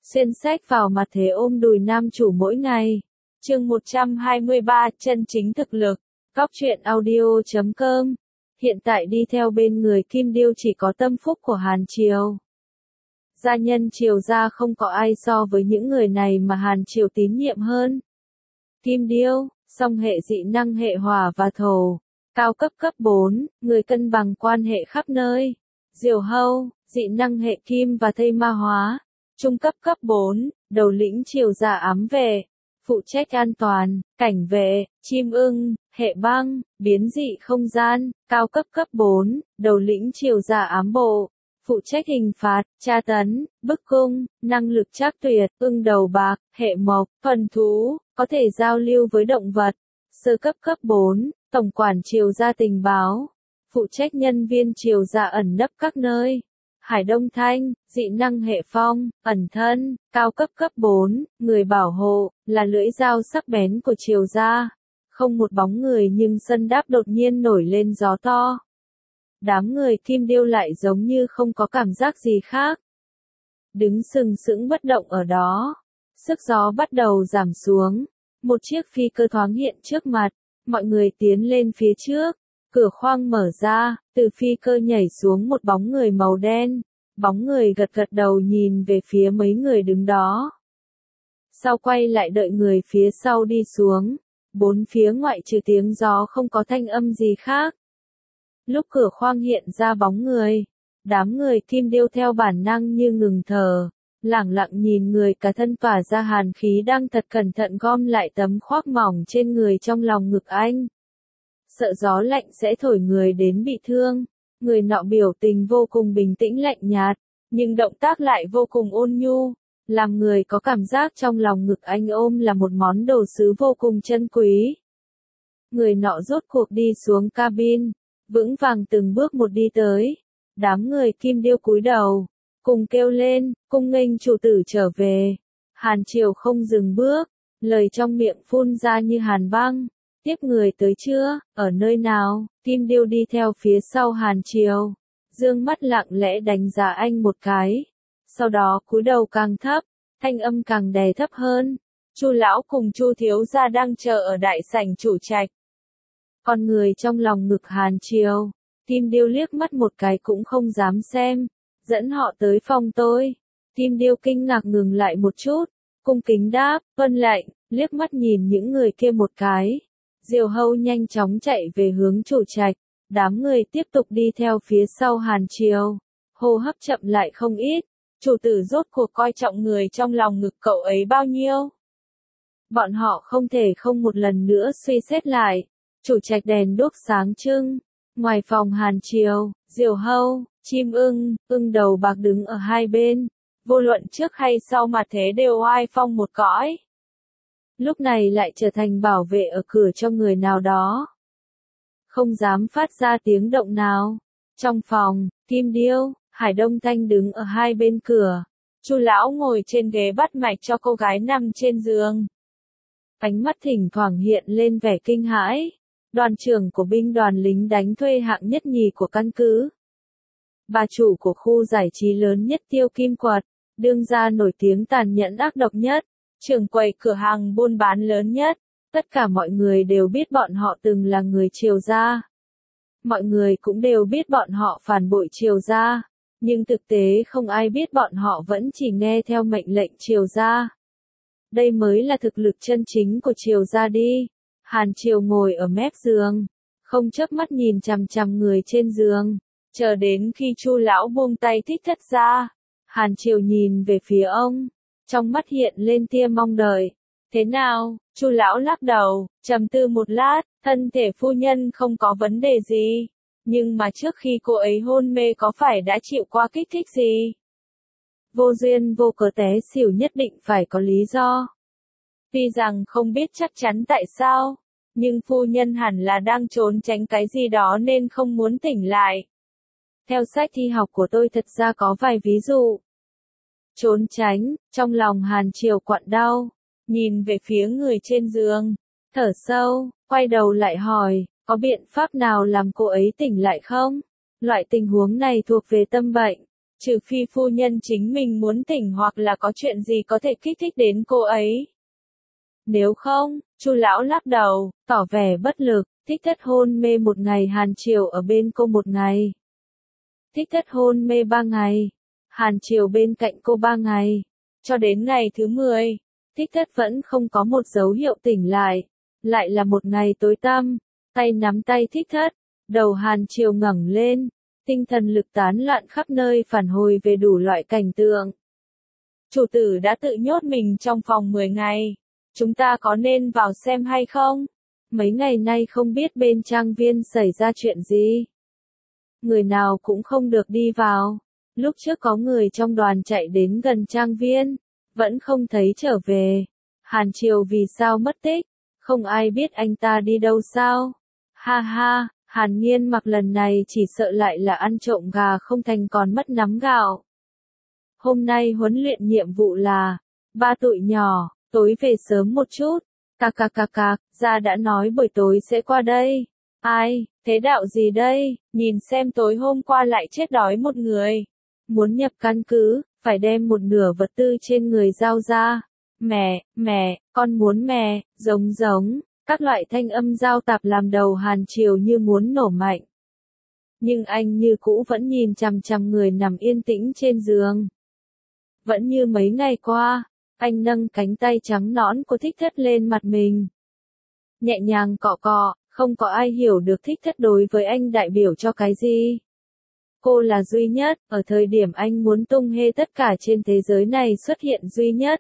Xuyên sách vào mặt thế ôm đùi nam chủ mỗi ngày. Chương 123, chân chính thực lực. Cóc truyện audio.com. Hiện tại đi theo bên người Kim Điêu chỉ có Tâm Phúc của Hàn Triều. Gia nhân Triều gia không có ai so với những người này mà Hàn Triều tín nhiệm hơn. Kim Điêu, song hệ dị năng hệ hỏa và thổ. Cao cấp cấp 4, người cân bằng quan hệ khắp nơi. Diều Hâu, dị năng hệ kim và thây ma hóa. Trung cấp cấp 4, đầu lĩnh Triều gia ám vệ. Phụ trách an toàn, cảnh vệ, chim ưng, hệ băng, biến dị không gian, cao cấp cấp 4, đầu lĩnh Triều gia ám bộ. Phụ trách hình phạt, tra tấn, bức cung, năng lực trác tuyệt, ưng đầu bạc, hệ mộc, thuần thú, có thể giao lưu với động vật. Sơ cấp cấp 4, tổng quản Triều gia tình báo. Phụ trách nhân viên Triều gia ẩn nấp các nơi. Hải Đông Thanh, dị năng hệ phong, ẩn thân, cao cấp cấp 4, người bảo hộ, là lưỡi dao sắc bén của Triều gia. Không một bóng người nhưng sân đáp đột nhiên nổi lên gió to. Đám người Kim Điêu lại giống như không có cảm giác gì khác. Đứng sừng sững bất động ở đó. Sức gió bắt đầu giảm xuống. Một chiếc phi cơ thoáng hiện trước mặt. Mọi người tiến lên phía trước. Cửa khoang mở ra, từ phi cơ nhảy xuống một bóng người màu đen. Bóng người gật gật đầu nhìn về phía mấy người đứng đó. Sau quay lại đợi người phía sau đi xuống. Bốn phía ngoại trừ tiếng gió không có thanh âm gì khác. Lúc cửa khoang hiện ra bóng người, đám người Kim Điêu theo bản năng như ngừng thở, lẳng lặng nhìn người cả thân tỏa ra hàn khí đang thật cẩn thận gom lại tấm khoác mỏng trên người trong lòng ngực anh. Sợ gió lạnh sẽ thổi người đến bị thương, người nọ biểu tình vô cùng bình tĩnh lạnh nhạt, nhưng động tác lại vô cùng ôn nhu, làm người có cảm giác trong lòng ngực anh ôm là một món đồ sứ vô cùng chân quý. Người nọ rốt cuộc đi xuống cabin, vững vàng từng bước một đi tới. Đám người Kim Điêu cúi đầu, cùng kêu lên, cung nghênh chủ tử trở về. Hàn Triều không dừng bước, lời trong miệng phun ra như hàn băng. Tiếp người tới chưa, ở nơi nào? Kim Điêu đi theo phía sau Hàn Triều, dương mắt lặng lẽ đánh giá anh một cái. Sau đó cúi đầu càng thấp, thanh âm càng đè thấp hơn. Chu lão cùng Chu thiếu gia đang chờ ở đại sảnh chủ trạch. Con người trong lòng ngực Hàn Triều, Kim Điêu liếc mắt một cái cũng không dám xem, dẫn họ tới phòng tôi. Kim Điêu kinh ngạc ngừng lại một chút, cung kính đáp, vâng lệnh, liếc mắt nhìn những người kia một cái. Diều Hâu nhanh chóng chạy về hướng chủ trạch, đám người tiếp tục đi theo phía sau Hàn Triều, hô hấp chậm lại không ít. Chủ tử rốt cuộc coi trọng người trong lòng ngực cậu ấy bao nhiêu? Bọn họ không thể không một lần nữa suy xét lại. Chủ trạch đèn đuốc sáng trưng, ngoài phòng Hàn Triều, Diều Hâu, chim ưng, ưng đầu bạc đứng ở hai bên, vô luận trước hay sau mà thế đều oai phong một cõi. Lúc này lại trở thành bảo vệ ở cửa cho người nào đó. Không dám phát ra tiếng động nào. Trong phòng, Kim Điêu, Hải Đông Thanh đứng ở hai bên cửa. Chu lão ngồi trên ghế bắt mạch cho cô gái nằm trên giường. Ánh mắt thỉnh thoảng hiện lên vẻ kinh hãi. Đoàn trưởng của binh đoàn lính đánh thuê hạng nhất nhì của căn cứ. Bà chủ của khu giải trí lớn nhất Tiêu Kim Quật, đương gia nổi tiếng tàn nhẫn ác độc nhất, trưởng quầy cửa hàng buôn bán lớn nhất. Tất cả mọi người đều biết bọn họ từng là người Triều gia. Mọi người cũng đều biết bọn họ phản bội Triều gia, nhưng thực tế không ai biết bọn họ vẫn chỉ nghe theo mệnh lệnh Triều gia. Đây mới là thực lực chân chính của Triều gia đi. Hàn Triều ngồi ở mép giường, không chớp mắt nhìn chằm chằm người trên giường, chờ đến khi Chu lão buông tay thích thất ra. Hàn Triều nhìn về phía ông, trong mắt hiện lên tia mong đợi. Thế nào? Chu lão lắc đầu, trầm tư một lát, thân thể phu nhân không có vấn đề gì, nhưng mà trước khi cô ấy hôn mê có phải đã chịu qua kích thích gì? Vô duyên vô cớ té xỉu nhất định phải có lý do. Tuy rằng không biết chắc chắn tại sao, nhưng phu nhân hẳn là đang trốn tránh cái gì đó nên không muốn tỉnh lại. Theo sách y học của tôi thật ra có vài ví dụ. Trốn tránh, trong lòng Hàn Triều quặn đau, nhìn về phía người trên giường, thở sâu, quay đầu lại hỏi, có biện pháp nào làm cô ấy tỉnh lại không? Loại tình huống này thuộc về tâm bệnh, trừ phi phu nhân chính mình muốn tỉnh hoặc là có chuyện gì có thể kích thích đến cô ấy. Nếu không, Chu lão lắc đầu, tỏ vẻ bất lực. Thích Thất hôn mê một ngày, Hàn Triều ở bên cô một ngày. Thích Thất hôn mê 3 ngày, Hàn Triều bên cạnh cô 3 ngày. Cho đến ngày thứ 10, Thích Thất vẫn không có một dấu hiệu tỉnh lại. Lại là một ngày tối tăm, tay nắm tay Thích Thất, đầu Hàn Triều ngẩng lên, tinh thần lực tán loạn khắp nơi phản hồi về đủ loại cảnh tượng. Chủ tử đã tự nhốt mình trong phòng 10 ngày. Chúng ta có nên vào xem hay không? Mấy ngày nay không biết bên trang viên xảy ra chuyện gì. Người nào cũng không được đi vào. Lúc trước có người trong đoàn chạy đến gần trang viên, vẫn không thấy trở về. Hàn Triều vì sao mất tích? Không ai biết anh ta đi đâu sao? Ha ha, Hàn Nghiên Mặc lần này chỉ sợ lại là ăn trộm gà không thành còn mất nắm gạo. Hôm nay huấn luyện nhiệm vụ là 3 tụi nhỏ, tối về sớm một chút. Cạc cạc cạc cạc, gia đã nói buổi tối sẽ qua đây. Ai, thế đạo gì đây? Nhìn xem tối hôm qua lại chết đói một người. Muốn nhập căn cứ, phải đem một nửa vật tư trên người giao ra. Mẹ, con muốn mẹ, giống. Các loại thanh âm giao tạp làm đầu Hàn Triều như muốn nổ mạnh. Nhưng anh như cũ vẫn nhìn chằm chằm người nằm yên tĩnh trên giường. Vẫn như mấy ngày qua, anh nâng cánh tay trắng nõn của Thích Thất lên mặt mình. Nhẹ nhàng cọ cọ, không có ai hiểu được Thích Thất đối với anh đại biểu cho cái gì. Cô là duy nhất, ở thời điểm anh muốn tung hê tất cả trên thế giới này xuất hiện duy nhất.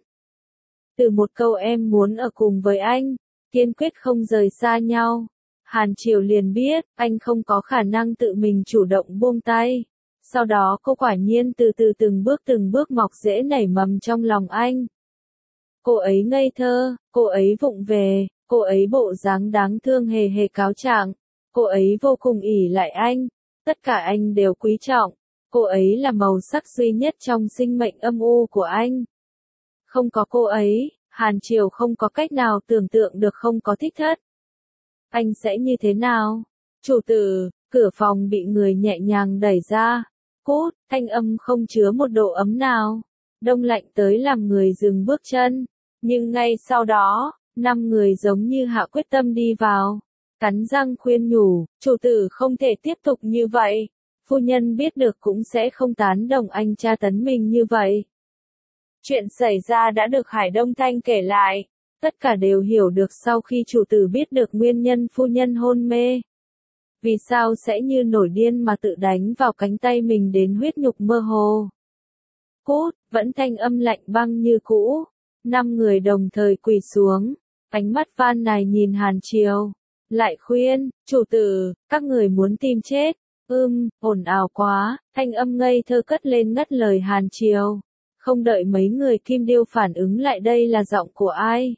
Từ một câu em muốn ở cùng với anh, kiên quyết không rời xa nhau. Hàn Triều liền biết, anh không có khả năng tự mình chủ động buông tay. Sau đó cô quả nhiên từ từ từng bước mọc rễ nảy mầm trong lòng anh. Cô ấy ngây thơ, cô ấy vụng về, cô ấy bộ dáng đáng thương hề hề cáo trạng, cô ấy vô cùng ỷ lại anh, tất cả anh đều quý trọng, cô ấy là màu sắc duy nhất trong sinh mệnh âm u của anh. Không có cô ấy, Hàn Triều không có cách nào tưởng tượng được không có Thích Thất. Anh sẽ như thế nào? Chủ tử, cửa phòng bị người nhẹ nhàng đẩy ra. Cút, thanh âm không chứa một độ ấm nào. Đông lạnh tới làm người dừng bước chân. Nhưng ngay sau đó, 5 người giống như hạ quyết tâm đi vào. Cắn răng khuyên nhủ, chủ tử không thể tiếp tục như vậy. Phu nhân biết được cũng sẽ không tán đồng anh tra tấn mình như vậy. Chuyện xảy ra đã được Hải Đông Thanh kể lại. Tất cả đều hiểu được sau khi chủ tử biết được nguyên nhân phu nhân hôn mê. Vì sao sẽ như nổi điên mà tự đánh vào cánh tay mình đến huyết nhục mơ hồ. Cút, vẫn thanh âm lạnh băng như cũ. 5 người đồng thời quỳ xuống. Ánh mắt van nài nhìn Hàn Triều. Lại khuyên, chủ tử, các người muốn tìm chết. Ồn ào quá, thanh âm ngây thơ cất lên ngắt lời Hàn Triều. Không đợi mấy người Kim Điêu phản ứng lại đây là giọng của ai.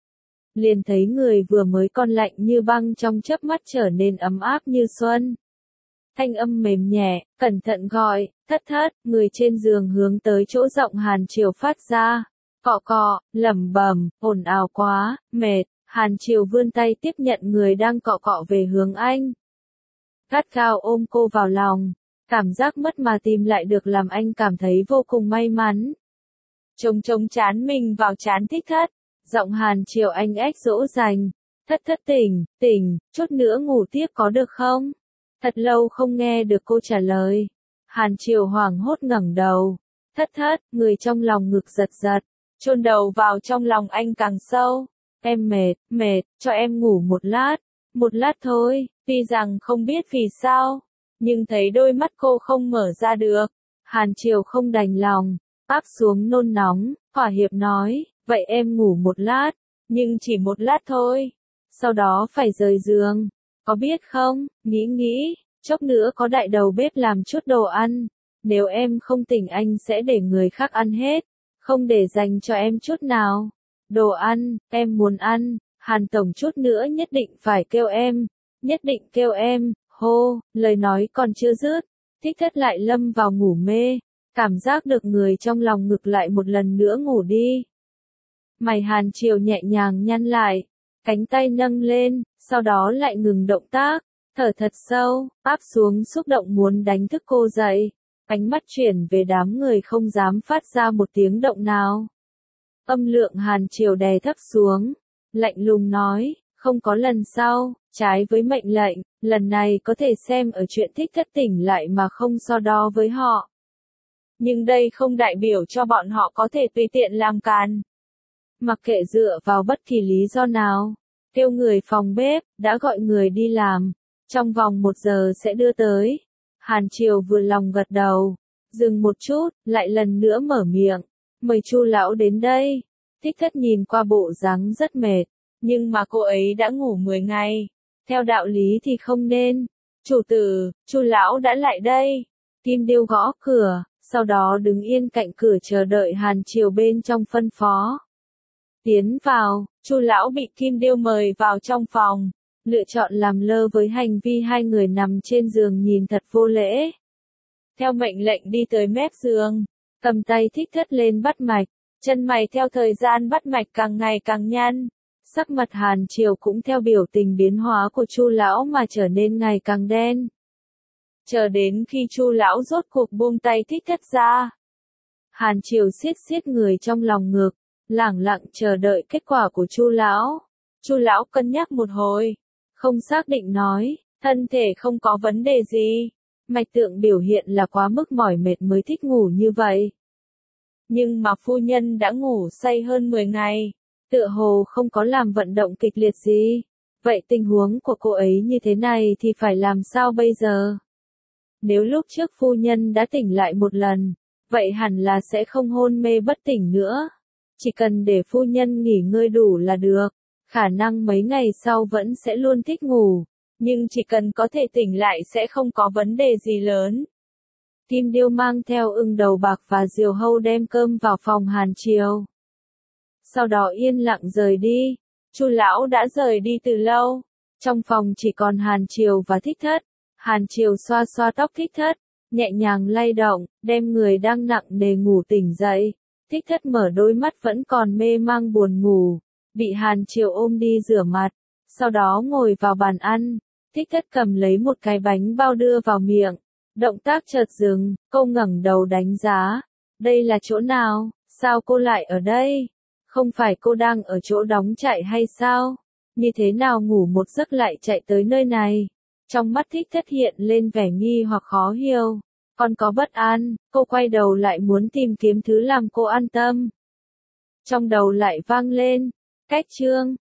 Liền thấy người vừa mới còn lạnh như băng trong chớp mắt trở nên ấm áp như xuân. Thanh âm mềm nhẹ, cẩn thận gọi, Thất Thất, người trên giường hướng tới chỗ giọng Hàn Triều phát ra. Cọ cọ, lẩm bẩm, ồn ào quá, mệt. Hàn Triều vươn tay tiếp nhận người đang cọ cọ về hướng anh. Gắt gao ôm cô vào lòng. Cảm giác mất mà tìm lại được làm anh cảm thấy vô cùng may mắn. Chống chán mình vào chán Thích Thất. Giọng Hàn Triều anh ếch dỗ dành. Thất Thất tỉnh, chút nữa ngủ tiếp có được không? Thật lâu không nghe được cô trả lời. Hàn Triều hoảng hốt ngẩng đầu. Thất Thất, người trong lòng ngực giật giật. Chôn đầu vào trong lòng anh càng sâu. Em mệt, cho em ngủ một lát thôi. Tuy rằng không biết vì sao, nhưng thấy đôi mắt cô không mở ra được. Hàn Triều không đành lòng, áp xuống nôn nóng, thỏa hiệp nói, vậy em ngủ một lát, nhưng chỉ một lát thôi. Sau đó phải rời giường, có biết không, nghĩ, chốc nữa có đại đầu bếp làm chút đồ ăn. Nếu em không tỉnh anh sẽ để người khác ăn hết, không để dành cho em chút nào. Đồ ăn, em muốn ăn, Hàn Tổng chút nữa nhất định phải kêu em, hô, lời nói còn chưa dứt, Thích Thất lại lâm vào ngủ mê, cảm giác được người trong lòng ngực lại một lần nữa ngủ đi. Mày Hàn Triều nhẹ nhàng nhăn lại, cánh tay nâng lên, sau đó lại ngừng động tác, thở thật sâu, áp xuống xúc động muốn đánh thức cô dậy. Ánh mắt chuyển về đám người không dám phát ra một tiếng động nào. Âm lượng Hàn Triều đè thấp xuống, lạnh lùng nói, không có lần sau, trái với mệnh lệnh, lần này có thể xem ở chuyện Thích Thất tỉnh lại mà không so đo với họ. Nhưng đây không đại biểu cho bọn họ có thể tùy tiện làm càn. Mặc kệ dựa vào bất kỳ lý do nào, kêu người phòng bếp, đã gọi người đi làm, trong vòng 1 giờ sẽ đưa tới. Hàn Triều vừa lòng gật đầu, dừng một chút, lại lần nữa mở miệng, mời Chu lão đến đây. Thích Thất nhìn qua bộ dáng rất mệt, nhưng mà cô ấy đã ngủ 10 ngày, theo đạo lý thì không nên. Chủ tử, Chu lão đã lại đây. Kim Điêu gõ cửa, sau đó đứng yên cạnh cửa chờ đợi Hàn Triều bên trong phân phó. Tiến vào, Chu lão bị Kim Điêu mời vào trong phòng, lựa chọn làm lơ với hành vi hai người nằm trên giường nhìn thật vô lễ. Theo mệnh lệnh đi tới mép giường, cầm tay Thích Thất lên bắt mạch, chân mày theo thời gian bắt mạch càng ngày càng nhăn, sắc mặt Hàn Triều cũng theo biểu tình biến hóa của Chu lão mà trở nên ngày càng đen. Chờ đến khi Chu lão rốt cuộc buông tay Thích Thất ra, Hàn Triều siết siết người trong lòng ngực, lẳng lặng chờ đợi kết quả của Chu lão. Chu lão cân nhắc một hồi, không xác định nói, thân thể không có vấn đề gì, mạch tượng biểu hiện là quá mức mỏi mệt mới thích ngủ như vậy. Nhưng mà phu nhân đã ngủ say hơn 10 ngày, tựa hồ không có làm vận động kịch liệt gì. Vậy tình huống của cô ấy như thế này thì phải làm sao bây giờ? Nếu lúc trước phu nhân đã tỉnh lại một lần, vậy hẳn là sẽ không hôn mê bất tỉnh nữa. Chỉ cần để phu nhân nghỉ ngơi đủ là được, khả năng mấy ngày sau vẫn sẽ luôn thích ngủ, nhưng chỉ cần có thể tỉnh lại sẽ không có vấn đề gì lớn. Kim Điêu mang theo Ưng Đầu Bạc và Diều Hâu đem cơm vào phòng Hàn Triều. Sau đó yên lặng rời đi. Chu lão đã rời đi từ lâu. Trong phòng chỉ còn Hàn Triều và Thích Thất. Hàn Triều xoa xoa tóc Thích Thất, nhẹ nhàng lay động, đem người đang nặng nề ngủ tỉnh dậy. Thích Thất mở đôi mắt vẫn còn mê mang buồn ngủ, bị Hàn Triều ôm đi rửa mặt, sau đó ngồi vào bàn ăn. Thích Thất cầm lấy một cái bánh bao đưa vào miệng, động tác chợt dừng, cô ngẩng đầu đánh giá. Đây là chỗ nào, sao cô lại ở đây? Không phải cô đang ở chỗ đóng trại hay sao? Như thế nào ngủ một giấc lại chạy tới nơi này? Trong mắt Thích Thất hiện lên vẻ nghi hoặc khó hiểu, còn có bất an, cô quay đầu lại muốn tìm kiếm thứ làm cô an tâm. Trong đầu lại vang lên, cách chương.